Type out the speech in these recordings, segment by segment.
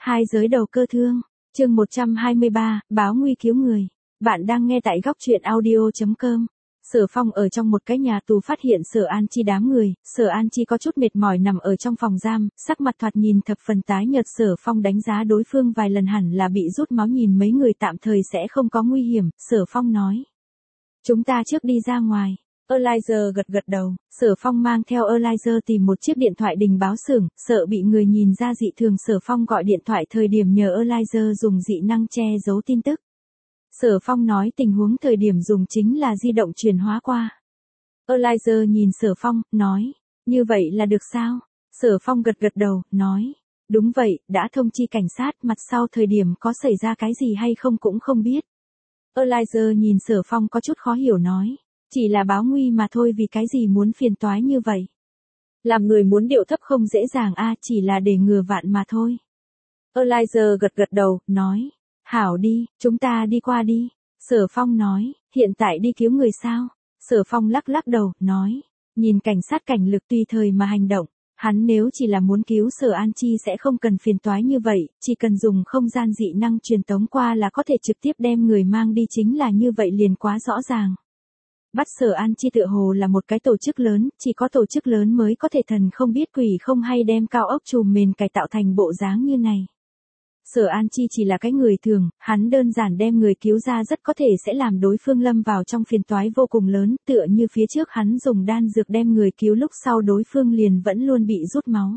Hai giới đầu cơ thương, chương 123, báo nguy cứu người. Bạn đang nghe tại góc truyện audio.com. Sở Phong ở trong một cái nhà tù phát hiện Sở An Chi đám người, Sở An Chi có chút mệt mỏi nằm ở trong phòng giam, sắc mặt thoạt nhìn thập phần tái nhợt. Sở Phong đánh giá đối phương vài lần hẳn là bị rút máu, nhìn mấy người tạm thời sẽ không có nguy hiểm. Sở Phong nói, chúng ta trước đi ra ngoài. Elijah gật gật đầu, Sở Phong mang theo Elijah tìm một chiếc điện thoại đình báo xưởng, sợ bị người nhìn ra dị thường. Sở Phong gọi điện thoại thời điểm nhờ Elijah dùng dị năng che giấu tin tức. Sở Phong nói tình huống thời điểm dùng chính là di động truyền hóa qua. Elijah nhìn Sở Phong, nói, như vậy là được sao? Sở Phong gật gật đầu, nói, đúng vậy, đã thông chi cảnh sát, mặt sau thời điểm có xảy ra cái gì hay không cũng không biết. Elijah nhìn Sở Phong có chút khó hiểu nói, chỉ là báo nguy mà thôi, vì cái gì muốn phiền toái như vậy? Làm người muốn điệu thấp không dễ dàng a, chỉ là để ngừa vạn mà thôi. Elijah gật gật đầu, nói, hảo đi, chúng ta đi qua đi. Sở Phong nói, hiện tại đi cứu người sao? Sở Phong lắc lắc đầu, nói, nhìn cảnh sát cảnh lực tùy thời mà hành động. Hắn nếu chỉ là muốn cứu Sở An Chi sẽ không cần phiền toái như vậy, chỉ cần dùng không gian dị năng truyền tống qua là có thể trực tiếp đem người mang đi, chính là như vậy liền quá rõ ràng. Bắt Sở An Chi tựa hồ là một cái tổ chức lớn, chỉ có tổ chức lớn mới có thể thần không biết quỷ không hay đem cao ốc trùm mền cải tạo thành bộ dáng như này. Sở An Chi chỉ là cái người thường, hắn đơn giản đem người cứu ra rất có thể sẽ làm đối phương lâm vào trong phiền toái vô cùng lớn, tựa như phía trước hắn dùng đan dược đem người cứu, lúc sau đối phương liền vẫn luôn bị rút máu.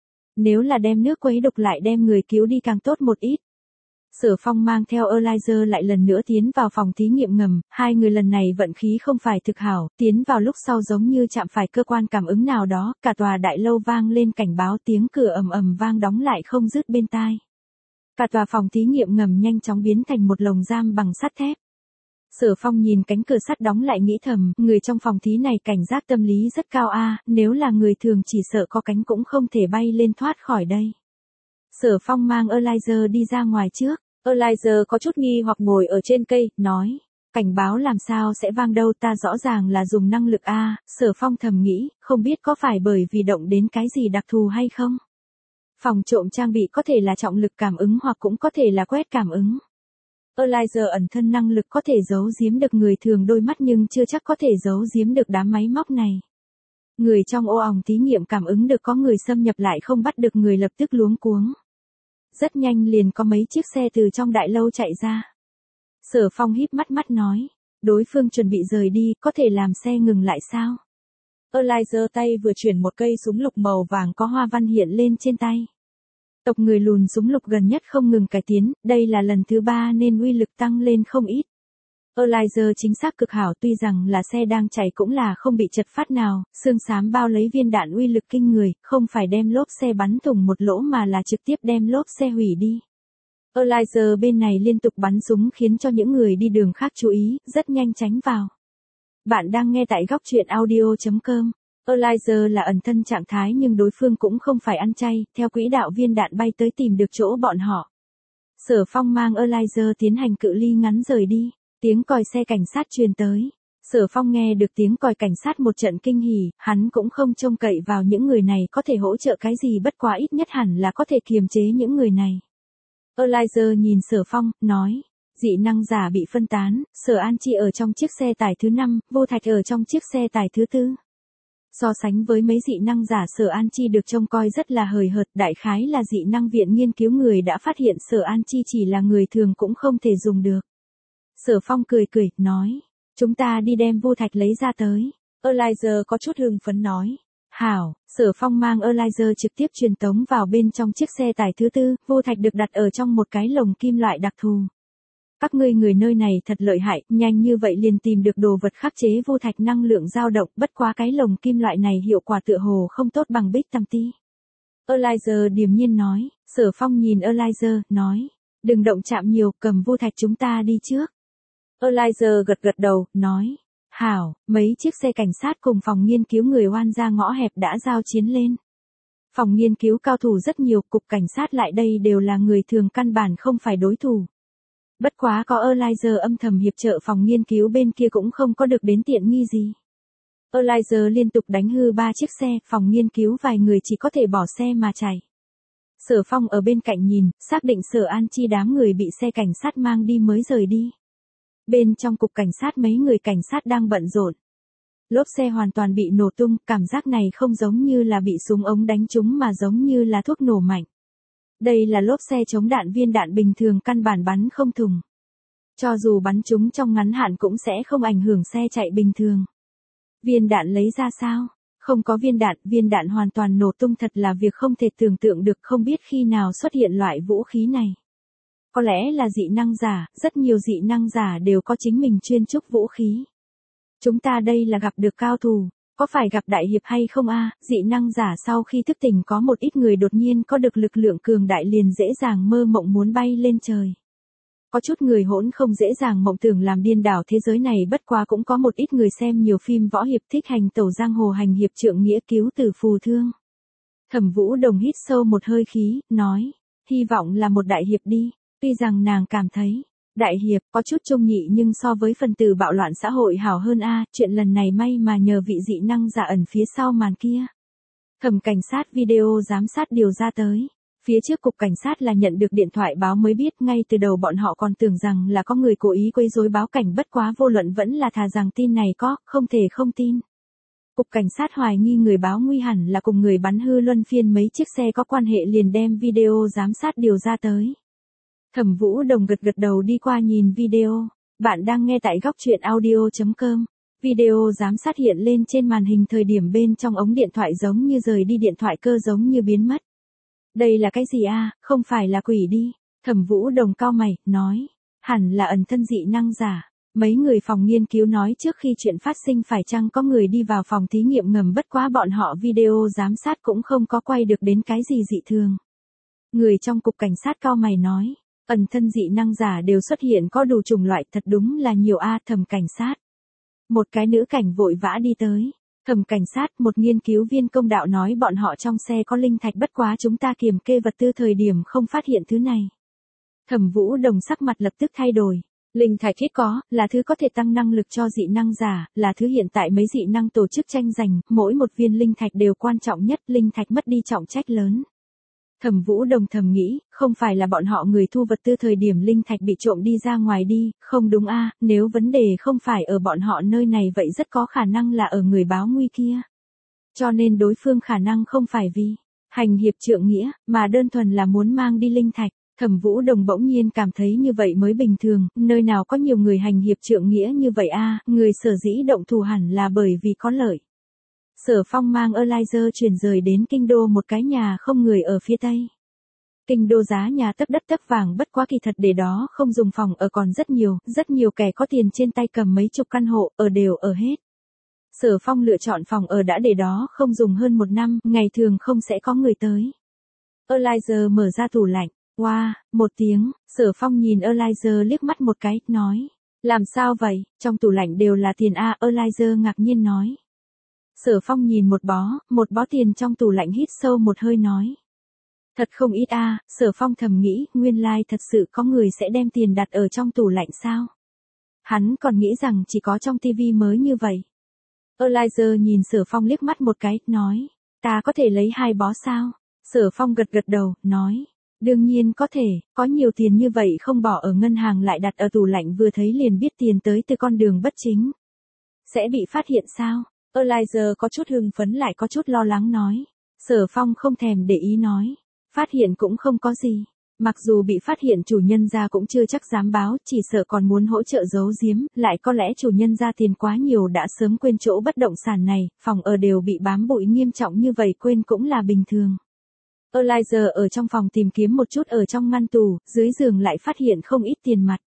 Nếu là đem nước quấy độc lại đem người cứu đi càng tốt một ít. Sở Phong mang theo Elijah lại lần nữa tiến vào phòng thí nghiệm ngầm, hai người lần này vận khí không phải thực hảo, tiến vào lúc sau giống như chạm phải cơ quan cảm ứng nào đó, cả tòa đại lâu vang lên cảnh báo, tiếng cửa ầm ầm vang đóng lại không dứt bên tai. Cả tòa phòng thí nghiệm ngầm nhanh chóng biến thành một lồng giam bằng sắt thép. Sở Phong nhìn cánh cửa sắt đóng lại nghĩ thầm, người trong phòng thí này cảnh giác tâm lý rất cao a, nếu là người thường chỉ sợ có cánh cũng không thể bay lên thoát khỏi đây. Sở Phong mang Elijah đi ra ngoài trước. Elijah có chút nghi hoặc ngồi ở trên cây, nói, cảnh báo làm sao sẽ vang đâu, ta rõ ràng là dùng năng lực a. Sở Phong thầm nghĩ, không biết có phải bởi vì động đến cái gì đặc thù hay không. Phòng trộm trang bị có thể là trọng lực cảm ứng hoặc cũng có thể là quét cảm ứng. Elijah ẩn thân năng lực có thể giấu giếm được người thường đôi mắt nhưng chưa chắc có thể giấu giếm được đám máy móc này. Người trong ô òng thí nghiệm cảm ứng được có người xâm nhập lại không bắt được người, lập tức luống cuống. Rất nhanh liền có mấy chiếc xe từ trong đại lâu chạy ra. Sở Phong híp mắt nói, đối phương chuẩn bị rời đi, có thể làm xe ngừng lại sao? Elijah tay vừa chuyển một cây súng lục màu vàng có hoa văn hiện lên trên tay. Tộc người lùn súng lục gần nhất không ngừng cải tiến, đây là lần thứ 3 nên uy lực tăng lên không ít. Elijah chính xác cực hảo, tuy rằng là xe đang chạy cũng là không bị chật phát nào, xương xám bao lấy viên đạn uy lực kinh người, không phải đem lốp xe bắn thủng một lỗ mà là trực tiếp đem lốp xe hủy đi. Elijah bên này liên tục bắn súng khiến cho những người đi đường khác chú ý, rất nhanh tránh vào. Bạn đang nghe tại góc truyện audio.com. Elijah là ẩn thân trạng thái nhưng đối phương cũng không phải ăn chay, theo quỹ đạo viên đạn bay tới tìm được chỗ bọn họ. Sở Phong mang Elijah tiến hành cự ly ngắn rời đi, tiếng còi xe cảnh sát truyền tới. Sở Phong nghe được tiếng còi cảnh sát một trận kinh hỉ, hắn cũng không trông cậy vào những người này có thể hỗ trợ cái gì, bất quá ít nhất hẳn là có thể kiềm chế những người này. Elijah nhìn Sở Phong, nói, dị năng giả bị phân tán, Sở An Chi ở trong chiếc xe tải thứ 5, Vô Thạch ở trong chiếc xe tải thứ 4. So sánh với mấy dị năng giả, Sở An Chi được trông coi rất là hời hợt, đại khái là dị năng viện nghiên cứu người đã phát hiện Sở An Chi chỉ là người thường cũng không thể dùng được. Sở Phong cười, nói, chúng ta đi đem Vô Thạch lấy ra tới. Elijah có chút hưng phấn nói, hảo. Sở Phong mang Elijah trực tiếp truyền tống vào bên trong chiếc xe tải thứ 4, Vô Thạch được đặt ở trong một cái lồng kim loại đặc thù. Các ngươi người nơi này thật lợi hại, nhanh như vậy liền tìm được đồ vật khắc chế Vô Thạch năng lượng dao động, bất quá cái lồng kim loại này hiệu quả tựa hồ không tốt bằng Big Tam Ti. Elijah điềm nhiên nói. Sở Phong nhìn Elijah, nói, đừng động chạm nhiều, cầm Vô Thạch chúng ta đi trước. Elijah gật gật đầu, nói, hảo. Mấy chiếc xe cảnh sát cùng phòng nghiên cứu người oan ra ngõ hẹp đã giao chiến lên. Phòng nghiên cứu cao thủ rất nhiều, cục cảnh sát lại đây đều là người thường căn bản không phải đối thủ. Bất quá có Elijah âm thầm hiệp trợ, phòng nghiên cứu bên kia cũng không có được đến tiện nghi gì. Elijah liên tục đánh hư 3 chiếc xe, phòng nghiên cứu vài người chỉ có thể bỏ xe mà chạy. Sở Phong ở bên cạnh nhìn, xác định Sở An Chi đám người bị xe cảnh sát mang đi mới rời đi. Bên trong cục cảnh sát mấy người cảnh sát đang bận rộn. Lốp xe hoàn toàn bị nổ tung, cảm giác này không giống như là bị súng ống đánh trúng mà giống như là thuốc nổ mạnh. Đây là lốp xe chống đạn, viên đạn bình thường căn bản bắn không thủng. Cho dù bắn trúng trong ngắn hạn cũng sẽ không ảnh hưởng xe chạy bình thường. Viên đạn lấy ra sao? Không có viên đạn hoàn toàn nổ tung, thật là việc không thể tưởng tượng được, không biết khi nào xuất hiện loại vũ khí này. Có lẽ là dị năng giả, rất nhiều dị năng giả đều có chính mình chuyên trúc vũ khí. Chúng ta đây là gặp được cao thủ, có phải gặp đại hiệp hay không a? Dị năng giả sau khi thức tỉnh có một ít người đột nhiên có được lực lượng cường đại liền dễ dàng mơ mộng muốn bay lên trời. Có chút người hỗn không dễ dàng mộng tưởng làm điên đảo thế giới này, bất quá cũng có một ít người xem nhiều phim võ hiệp thích hành tẩu giang hồ, hành hiệp trượng nghĩa, cứu tử phù thương. Thẩm Vũ Đồng hít sâu một hơi khí, nói, hy vọng là một đại hiệp đi, tuy rằng nàng cảm thấy, đại hiệp có chút trung nhị nhưng so với phần tử bạo loạn xã hội hảo hơn a. Chuyện lần này may mà nhờ vị dị năng giả ẩn phía sau màn kia. Thẩm cảnh sát video giám sát điều ra tới. Phía trước cục cảnh sát là nhận được điện thoại báo mới biết, ngay từ đầu bọn họ còn tưởng rằng là có người cố ý quấy rối báo cảnh, bất quá vô luận vẫn là thà rằng tin này có, không thể không tin. Cục cảnh sát hoài nghi người báo nguy hẳn là cùng người bắn hư luân phiên mấy chiếc xe có quan hệ, liền đem video giám sát điều ra tới. Thẩm Vũ Đồng gật gật đầu đi qua nhìn video. Bạn đang nghe tại góc truyện audio.com. Video giám sát hiện lên trên màn hình thời điểm bên trong ống điện thoại giống như rời đi, điện thoại cơ giống như biến mất. Đây là cái gì a? Không phải là quỷ đi. Thẩm Vũ Đồng cau mày, nói. Hẳn là ẩn thân dị năng giả. Mấy người phòng nghiên cứu nói trước khi chuyện phát sinh phải chăng có người đi vào phòng thí nghiệm ngầm, bất quá bọn họ video giám sát cũng không có quay được đến cái gì dị thường. Người trong cục cảnh sát cau mày nói. Ẩn thân dị năng giả đều xuất hiện có đủ chủng loại, thật đúng là nhiều a. Thẩm cảnh sát. Một cái nữ cảnh vội vã đi tới. Thẩm cảnh sát, một nghiên cứu viên công đạo nói bọn họ trong xe có linh thạch, bất quá chúng ta kiểm kê vật tư thời điểm không phát hiện thứ này. Thẩm Vũ Đồng sắc mặt lập tức thay đổi. Linh thạch ít có, là thứ có thể tăng năng lực cho dị năng giả, là thứ hiện tại mấy dị năng tổ chức tranh giành, mỗi một viên linh thạch đều quan trọng nhất, linh thạch mất đi trọng trách lớn. Thẩm Vũ Đồng thầm nghĩ, không phải là bọn họ người thu vật tư thời điểm linh thạch bị trộm đi ra ngoài đi, không đúng a, nếu vấn đề không phải ở bọn họ nơi này vậy rất có khả năng là ở người báo nguy kia. Cho nên đối phương khả năng không phải vì hành hiệp trượng nghĩa, mà đơn thuần là muốn mang đi linh thạch. Thẩm Vũ Đồng bỗng nhiên cảm thấy như vậy mới bình thường, nơi nào có nhiều người hành hiệp trượng nghĩa như vậy a, người sở dĩ động thủ hẳn là bởi vì có lợi. Sở Phong mang Eliza chuyển rời đến kinh đô một cái nhà không người ở phía tây. Kinh đô giá nhà tấc đất tấc vàng, bất quá kỳ thật để đó không dùng phòng ở còn rất nhiều kẻ có tiền trên tay cầm mấy chục căn hộ, ở đều ở hết. Sở Phong lựa chọn phòng ở đã để đó không dùng hơn một năm, ngày thường không sẽ có người tới. Eliza mở ra tủ lạnh, wow, một tiếng, Sở Phong nhìn Eliza liếc mắt một cái, nói, làm sao vậy, trong tủ lạnh đều là tiền a. Eliza ngạc nhiên nói. Sở Phong nhìn một bó tiền trong tủ lạnh, hít sâu một hơi nói. Thật không ít a. Sở Phong thầm nghĩ, nguyên lai thật sự có người sẽ đem tiền đặt ở trong tủ lạnh sao? Hắn còn nghĩ rằng chỉ có trong tivi mới như vậy. Eliza nhìn Sở Phong liếc mắt một cái, nói, ta có thể lấy 2 bó sao? Sở Phong gật gật đầu, nói, đương nhiên có thể, có nhiều tiền như vậy không bỏ ở ngân hàng lại đặt ở tủ lạnh, vừa thấy liền biết tiền tới từ con đường bất chính. Sẽ bị phát hiện sao? Eliza có chút hưng phấn lại có chút lo lắng nói. Sở Phong không thèm để ý nói. Phát hiện cũng không có gì. Mặc dù bị phát hiện chủ nhân gia cũng chưa chắc dám báo, chỉ sợ còn muốn hỗ trợ giấu giếm, lại có lẽ chủ nhân gia tiền quá nhiều đã sớm quên chỗ bất động sản này, phòng ở đều bị bám bụi nghiêm trọng như vậy quên cũng là bình thường. Eliza ở trong phòng tìm kiếm một chút ở trong ngăn tủ, dưới giường lại phát hiện không ít tiền mặt.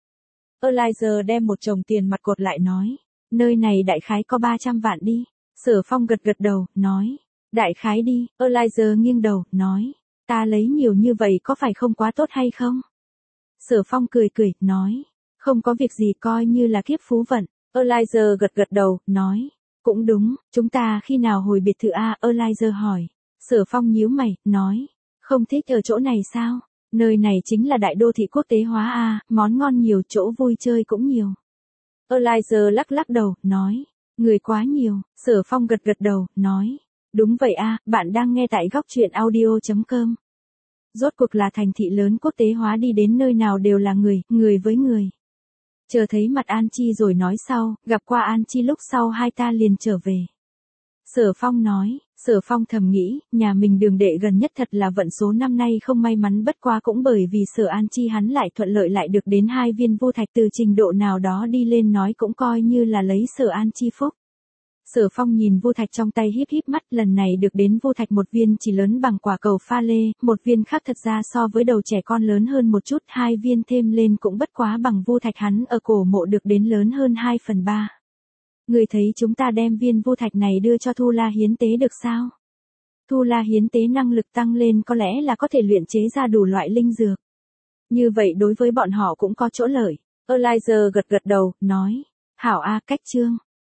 Eliza đem một chồng tiền mặt cột lại nói. Nơi này đại khái có 300 vạn đi. Sở Phong gật gật đầu, nói. Đại khái đi. Eliza nghiêng đầu, nói. Ta lấy nhiều như vậy có phải không quá tốt hay không? Sở Phong cười, nói. Không có việc gì, coi như là kiếp phú vận. Eliza gật gật đầu, nói. Cũng đúng, chúng ta khi nào hồi biệt thự a? Eliza hỏi. Sở Phong nhíu mày, nói. Không thích ở chỗ này sao? Nơi này chính là đại đô thị quốc tế hóa a, món ngon nhiều, chỗ vui chơi cũng nhiều. Eliza lắc đầu, nói. Người quá nhiều. Sở Phong gật gật đầu, nói. Đúng vậy a, bạn đang nghe tại góc truyện audio.com. Rốt cuộc là thành thị lớn quốc tế hóa, đi đến nơi nào đều là người, người với người. Chờ thấy mặt An Chi rồi nói sau, gặp qua An Chi lúc sau hai ta liền trở về. Sở Phong nói, Sở Phong thầm nghĩ, nhà mình đường đệ gần nhất thật là vận số năm nay không may mắn, bất quá cũng bởi vì Sở An Chi hắn lại thuận lợi lại được đến 2 viên vô thạch, từ trình độ nào đó đi lên nói cũng coi như là lấy Sở An Chi phúc. Sở Phong nhìn vô thạch trong tay híp híp mắt, lần này được đến vô thạch một viên chỉ lớn bằng quả cầu pha lê, một viên khác thật ra so với đầu trẻ con lớn hơn một chút, 2 viên thêm lên cũng bất quá bằng vô thạch hắn ở cổ mộ được đến lớn hơn 2/3. Người thấy chúng ta đem viên vô thạch này đưa cho Thu La hiến tế được sao? Thu La hiến tế năng lực tăng lên có lẽ là có thể luyện chế ra đủ loại linh dược. Như vậy đối với bọn họ cũng có chỗ lợi. Elijah gật gật đầu, nói, hảo a, cách chương.